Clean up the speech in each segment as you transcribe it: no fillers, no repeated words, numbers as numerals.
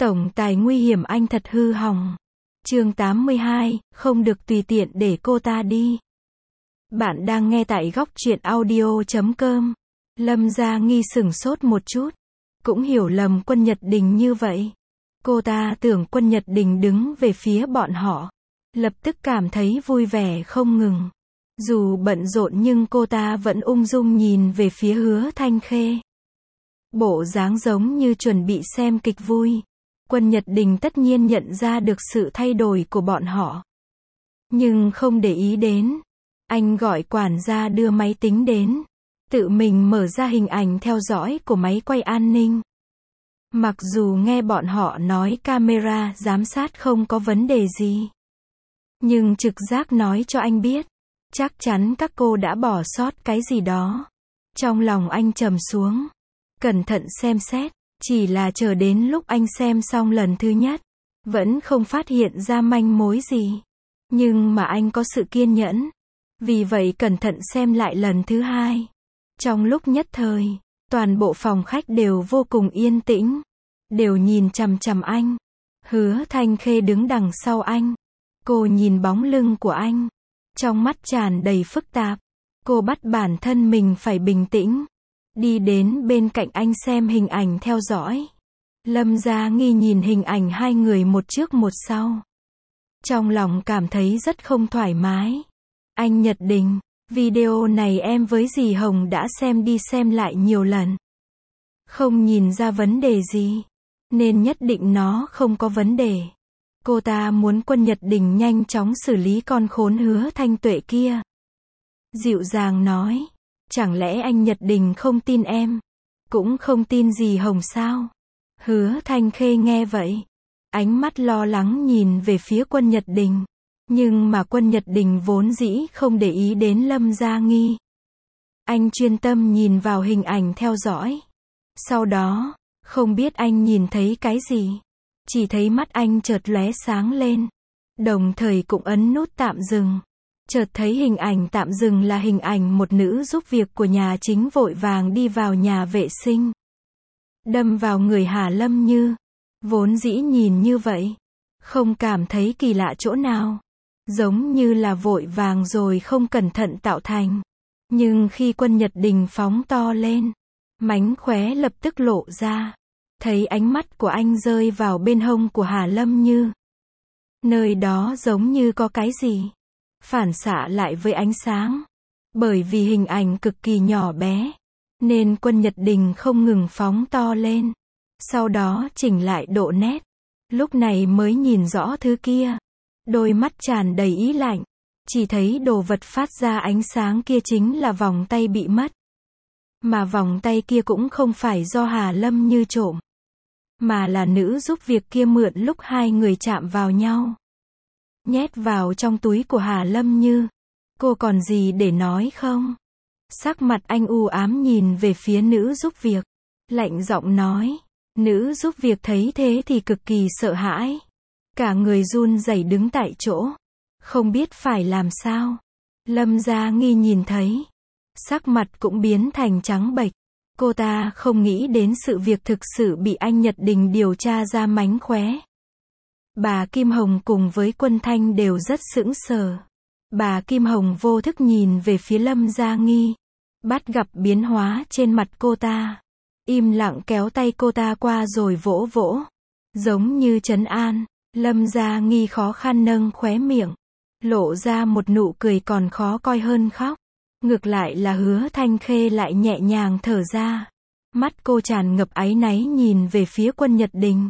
Tổng tài nguy hiểm anh thật hư hỏng. Chương 82, không được tùy tiện để cô ta đi. Bạn đang nghe tại góc truyện audio.com. Lâm Gia Nghi sửng sốt một chút. Cũng hiểu lầm Quân Nhật Đình như vậy. Cô ta tưởng Quân Nhật Đình đứng về phía bọn họ. Lập tức cảm thấy vui vẻ không ngừng. Dù bận rộn nhưng cô ta vẫn ung dung nhìn về phía Hứa Thanh Khê. Bộ dáng giống như chuẩn bị xem kịch vui. Quân Nhật Đình tất nhiên nhận ra được sự thay đổi của bọn họ. Nhưng không để ý đến. Anh gọi quản gia đưa máy tính đến. Tự mình mở ra hình ảnh theo dõi của máy quay an ninh. Mặc dù nghe bọn họ nói camera giám sát không có vấn đề gì. Nhưng trực giác nói cho anh biết. Chắc chắn các cô đã bỏ sót cái gì đó. Trong lòng anh trầm xuống. Cẩn thận xem xét. Chỉ là chờ đến lúc anh xem xong lần thứ nhất. Vẫn không phát hiện ra manh mối gì. Nhưng mà anh có sự kiên nhẫn. Vì vậy cẩn thận xem lại lần thứ hai. Trong lúc nhất thời, toàn bộ phòng khách đều vô cùng yên tĩnh. Đều nhìn chằm chằm anh. Hứa Thanh Khê đứng đằng sau anh. Cô nhìn bóng lưng của anh. Trong mắt tràn đầy phức tạp. Cô bắt bản thân mình phải bình tĩnh. Đi đến bên cạnh anh xem hình ảnh theo dõi. Lâm Gia Nghi nhìn hình ảnh hai người một trước một sau. Trong lòng cảm thấy rất không thoải mái. Anh Nhật Đình, video này em với dì Hồng đã xem đi xem lại nhiều lần. Không nhìn ra vấn đề gì. Nên nhất định nó không có vấn đề. Cô ta muốn Quân Nhật Đình nhanh chóng xử lý con khốn Hứa Thanh Tuệ kia. Dịu dàng nói. Chẳng lẽ anh Nhật Đình không tin em? Cũng không tin dì Hồng sao? Hứa Thanh Khê nghe vậy. Ánh mắt lo lắng nhìn về phía Quân Nhật Đình. Nhưng mà Quân Nhật Đình vốn dĩ không để ý đến Lâm Gia Nghi. Anh chuyên tâm nhìn vào hình ảnh theo dõi. Sau đó, không biết anh nhìn thấy cái gì. Chỉ thấy mắt anh chợt lóe sáng lên. Đồng thời cũng ấn nút tạm dừng. Chợt thấy hình ảnh tạm dừng là hình ảnh một nữ giúp việc của nhà chính vội vàng đi vào nhà vệ sinh. Đâm vào người Hà Lâm Như. Vốn dĩ nhìn như vậy. Không cảm thấy kỳ lạ chỗ nào. Giống như là vội vàng rồi không cẩn thận tạo thành. Nhưng khi Quân Nhật Đình phóng to lên. Mánh khóe lập tức lộ ra. Thấy ánh mắt của anh rơi vào bên hông của Hà Lâm Như. Nơi đó giống như có cái gì. Phản xạ lại với ánh sáng. Bởi vì hình ảnh cực kỳ nhỏ bé. Nên Quân Nhật Đình không ngừng phóng to lên. Sau đó chỉnh lại độ nét. Lúc này mới nhìn rõ thứ kia. Đôi mắt tràn đầy ý lạnh. Chỉ thấy đồ vật phát ra ánh sáng kia chính là vòng tay bị mất. Mà vòng tay kia cũng không phải do Hà Lâm Như trộm. Mà là nữ giúp việc kia mượn lúc hai người chạm vào nhau. Nhét vào trong túi của Hà Lâm Như. Cô còn gì để nói không? Sắc mặt anh u ám nhìn về phía nữ giúp việc. Lạnh giọng nói. Nữ giúp việc thấy thế thì cực kỳ sợ hãi. Cả người run rẩy đứng tại chỗ. Không biết phải làm sao. Lâm Gia Nghi nhìn thấy. Sắc mặt cũng biến thành trắng bệch. Cô ta không nghĩ đến sự việc thực sự bị anh Nhật Đình điều tra ra mánh khóe. Bà Kim Hồng cùng với Quân Thanh đều rất sững sờ. Bà Kim Hồng vô thức nhìn về phía Lâm Gia Nghi. Bắt gặp biến hóa trên mặt cô ta. Im lặng kéo tay cô ta qua rồi vỗ vỗ. Giống như trấn an. Lâm Gia Nghi khó khăn nâng khóe miệng. Lộ ra một nụ cười còn khó coi hơn khóc. Ngược lại là Hứa Thanh Khê lại nhẹ nhàng thở ra. Mắt cô tràn ngập áy náy nhìn về phía Quân Nhật Đình.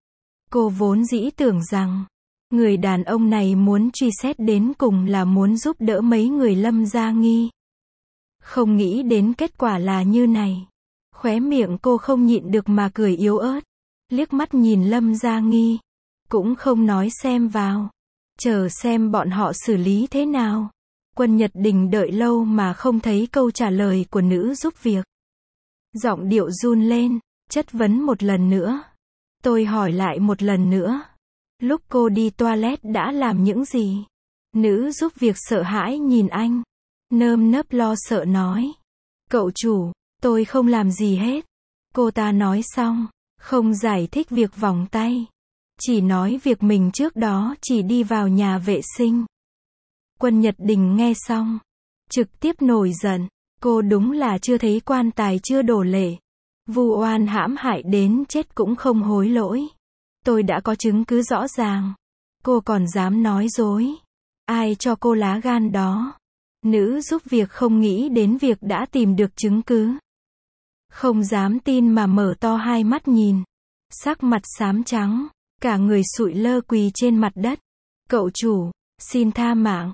Cô vốn dĩ tưởng rằng, người đàn ông này muốn truy xét đến cùng là muốn giúp đỡ mấy người Lâm Gia Nghi. Không nghĩ đến kết quả là như này. Khóe miệng cô không nhịn được mà cười yếu ớt. Liếc mắt nhìn Lâm Gia Nghi. Cũng không nói xem vào. Chờ xem bọn họ xử lý thế nào. Quân Nhật Đình đợi lâu mà không thấy câu trả lời của nữ giúp việc. Giọng điệu run lên, chất vấn một lần nữa. Tôi hỏi lại một lần nữa. Lúc cô đi toilet đã làm những gì? Nữ giúp việc sợ hãi nhìn anh. Nơm nớp lo sợ nói. Cậu chủ, tôi không làm gì hết. Cô ta nói xong, Không giải thích việc vòng tay. Chỉ nói việc mình trước đó chỉ đi vào nhà vệ sinh. Quân Nhật Đình nghe xong, trực tiếp nổi giận. Cô đúng là chưa thấy quan tài chưa đổ lệ. Vu oan hãm hại đến chết cũng không hối lỗi. Tôi đã có chứng cứ rõ ràng. Cô còn dám nói dối. Ai cho cô lá gan đó? Nữ giúp việc không nghĩ đến việc đã tìm được chứng cứ. Không dám tin mà mở to hai mắt nhìn. Sắc mặt xám trắng. Cả người sụi lơ quỳ trên mặt đất. Cậu chủ, xin tha mạng.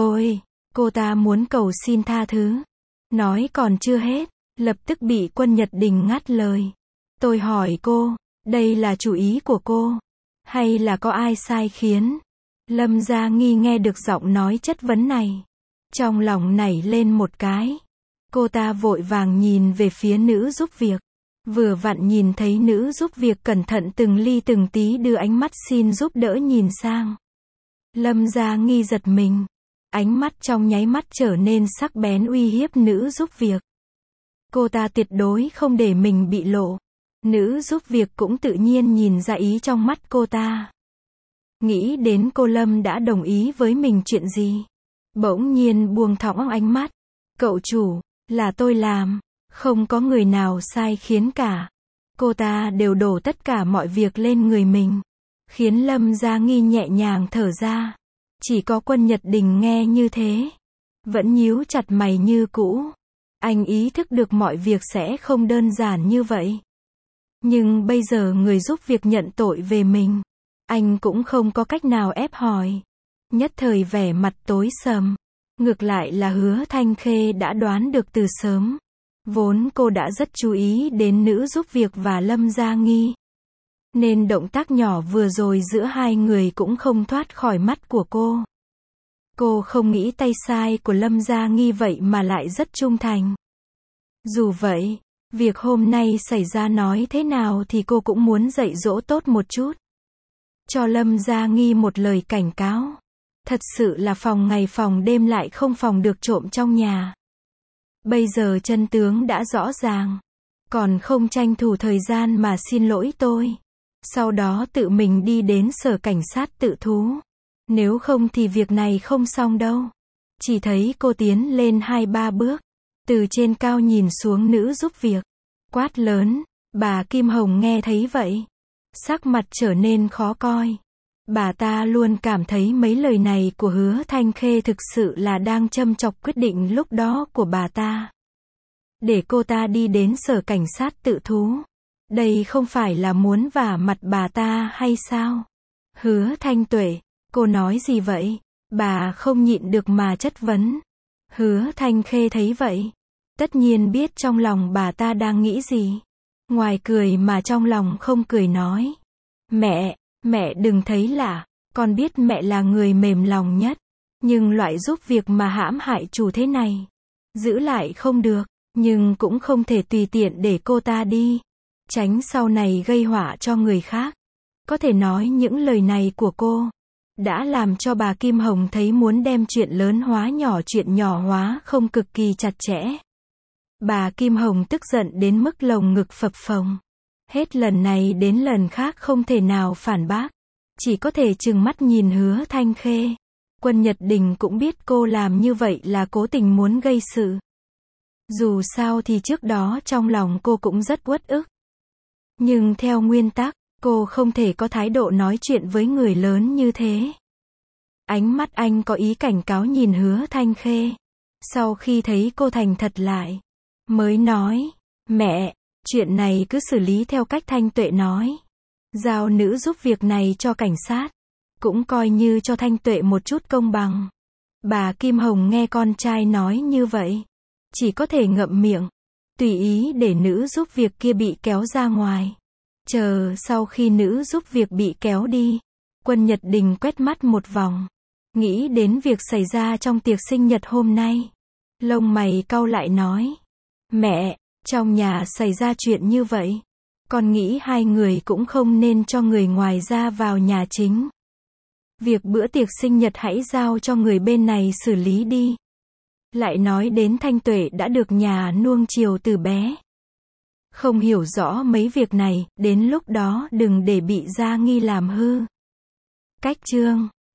Cô ta muốn cầu xin tha thứ. Nói còn chưa hết, lập tức bị Quân Nhật Đình ngắt lời. Tôi hỏi cô, đây là chủ ý của cô? Hay là có ai sai khiến? Lâm Gia Nghi nghe được giọng nói chất vấn này. Trong lòng nảy lên một cái. Cô ta vội vàng nhìn về phía nữ giúp việc. Vừa vặn nhìn thấy nữ giúp việc cẩn thận từng ly từng tí đưa ánh mắt xin giúp đỡ nhìn sang. Lâm Gia Nghi giật mình. Ánh mắt trong nháy mắt trở nên sắc bén uy hiếp nữ giúp việc. Cô ta tuyệt đối không để mình bị lộ. Nữ giúp việc cũng tự nhiên nhìn ra ý trong mắt cô ta. Nghĩ đến cô Lâm đã đồng ý với mình chuyện gì. Bỗng nhiên buông thõng ánh mắt. Cậu chủ, là tôi làm. Không có người nào sai khiến cả. Cô ta đều đổ tất cả mọi việc lên người mình. Khiến Lâm Gia Nghi nhẹ nhàng thở ra. Chỉ có Quân Nhật Đình nghe như thế. Vẫn nhíu chặt mày như cũ. Anh ý thức được mọi việc sẽ không đơn giản như vậy. Nhưng bây giờ người giúp việc nhận tội về mình. Anh cũng không có cách nào ép hỏi. Nhất thời vẻ mặt tối sầm. Ngược lại là Hứa Thanh Khê đã đoán được từ sớm. Vốn cô đã rất chú ý đến nữ giúp việc và Lâm Gia Nghi. Nên động tác nhỏ vừa rồi giữa hai người cũng không thoát khỏi mắt của cô. Cô không nghĩ tay sai của Lâm Gia Nghi vậy mà lại rất trung thành. Dù vậy, việc hôm nay xảy ra nói thế nào thì cô cũng muốn dạy dỗ tốt một chút. Cho Lâm Gia Nghi một lời cảnh cáo. Thật sự là phòng ngày phòng đêm lại không phòng được trộm trong nhà. Bây giờ chân tướng đã rõ ràng. Còn không tranh thủ thời gian mà xin lỗi tôi. Sau đó tự mình đi đến sở cảnh sát tự thú. Nếu không thì việc này không xong đâu. Chỉ thấy cô tiến lên 2-3 bước. Từ trên cao nhìn xuống nữ giúp việc. Quát lớn. Bà Kim Hồng nghe thấy vậy. Sắc mặt trở nên khó coi. Bà ta luôn cảm thấy mấy lời này của Hứa Thanh Khê thực sự là đang châm chọc quyết định lúc đó của bà ta. Để cô ta đi đến sở cảnh sát tự thú. Đây không phải là muốn vả mặt bà ta hay sao? Hứa Thanh Tuệ, cô nói gì vậy? Bà không nhịn được mà chất vấn. Hứa Thanh Khê thấy vậy. Tất nhiên biết trong lòng bà ta đang nghĩ gì. Ngoài cười mà trong lòng không cười nói. Mẹ đừng thấy lạ. Con biết mẹ là người mềm lòng nhất. Nhưng loại giúp việc mà hãm hại chủ thế này. Giữ lại không được. Nhưng cũng không thể tùy tiện để cô ta đi. Tránh sau này gây họa cho người khác. Có thể nói những lời này của cô đã làm cho bà Kim Hồng thấy muốn đem chuyện lớn hóa nhỏ, chuyện nhỏ hóa không cực kỳ chặt chẽ. Bà Kim Hồng tức giận đến mức lồng ngực phập phồng. Hết lần này đến lần khác không thể nào phản bác. Chỉ có thể trừng mắt nhìn Hứa Thanh Khê. Quân Nhật Đình cũng biết cô làm như vậy là cố tình muốn gây sự. Dù sao thì trước đó trong lòng cô cũng rất uất ức. Nhưng theo nguyên tắc, cô không thể có thái độ nói chuyện với người lớn như thế. Ánh mắt anh có ý cảnh cáo nhìn Hứa Thanh Khê. Sau khi thấy cô thành thật lại, mới nói, mẹ, chuyện này cứ xử lý theo cách Thanh Tuệ nói. Giao nữ giúp việc này cho cảnh sát. Cũng coi như cho Thanh Tuệ một chút công bằng. Bà Kim Hồng nghe con trai nói như vậy. Chỉ có thể ngậm miệng. Tùy ý để nữ giúp việc kia bị kéo ra ngoài. Chờ sau khi nữ giúp việc bị kéo đi. Quân Nhật Đình quét mắt một vòng. Nghĩ đến việc xảy ra trong tiệc sinh nhật hôm nay. Lông mày cau lại nói. Mẹ, trong nhà xảy ra chuyện như vậy. Con nghĩ hai người cũng không nên cho người ngoài ra vào nhà chính. Việc bữa tiệc sinh nhật hãy giao cho người bên này xử lý đi. Lại nói đến Thanh Tuệ đã được nhà nuông chiều từ bé. Không hiểu rõ mấy việc này, đến lúc đó đừng để bị Gia Nghi làm hư. Cách chương